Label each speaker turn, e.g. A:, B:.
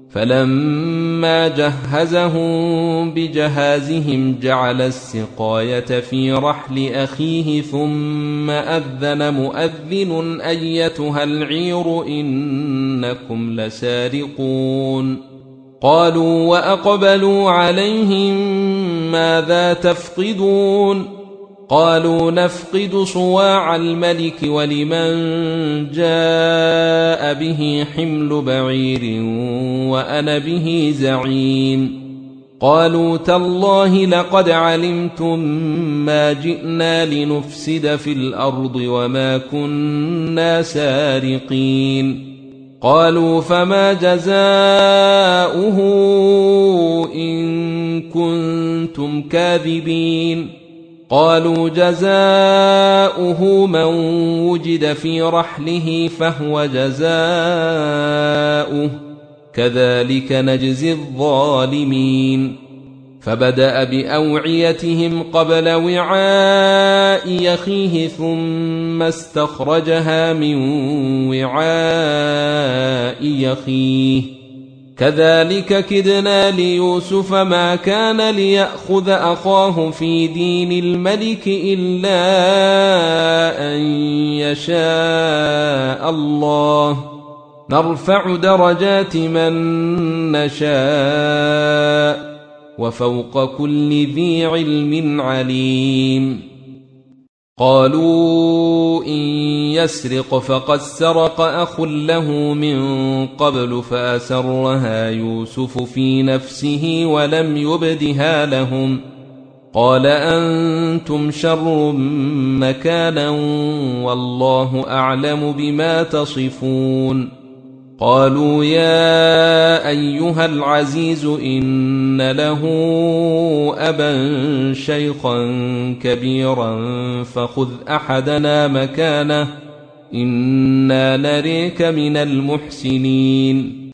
A: فلما جهزهم بجهازهم جعل السقاية في رحل أخيه ثم أذن مؤذن أيتها العير إنكم لسارقون قالوا وأقبلوا عليهم ماذا تفقدون قالوا نفقد صواع الملك ولمن جاء به حمل بعير وأنا به زعيم قالوا تالله لقد علمتم ما جئنا لنفسد في الأرض وما كنا سارقين قالوا فما جزاؤه إن كنتم كاذبين قالوا جزاؤه من وجد في رحله فهو جزاؤه كذلك نجزي الظالمين فبدأ بأوعيتهم قبل وعاء أخيه ثم استخرجها من وعاء أخيه كذلك كدنا ليوسف ما كان ليأخذ أخاه في دين الملك إلا أن يشاء الله نرفع درجات من نشاء وفوق كل ذي علم عليم قالوا إن يسرق فقد سرق أخ له من قبل فأسرها يوسف في نفسه ولم يبدها لهم قال أنتم شر مكانا والله أعلم بما تصفون قالوا يا أيها العزيز إن له أبا شيخا كبيرا فخذ أحدنا مكانه إنا نريك من المحسنين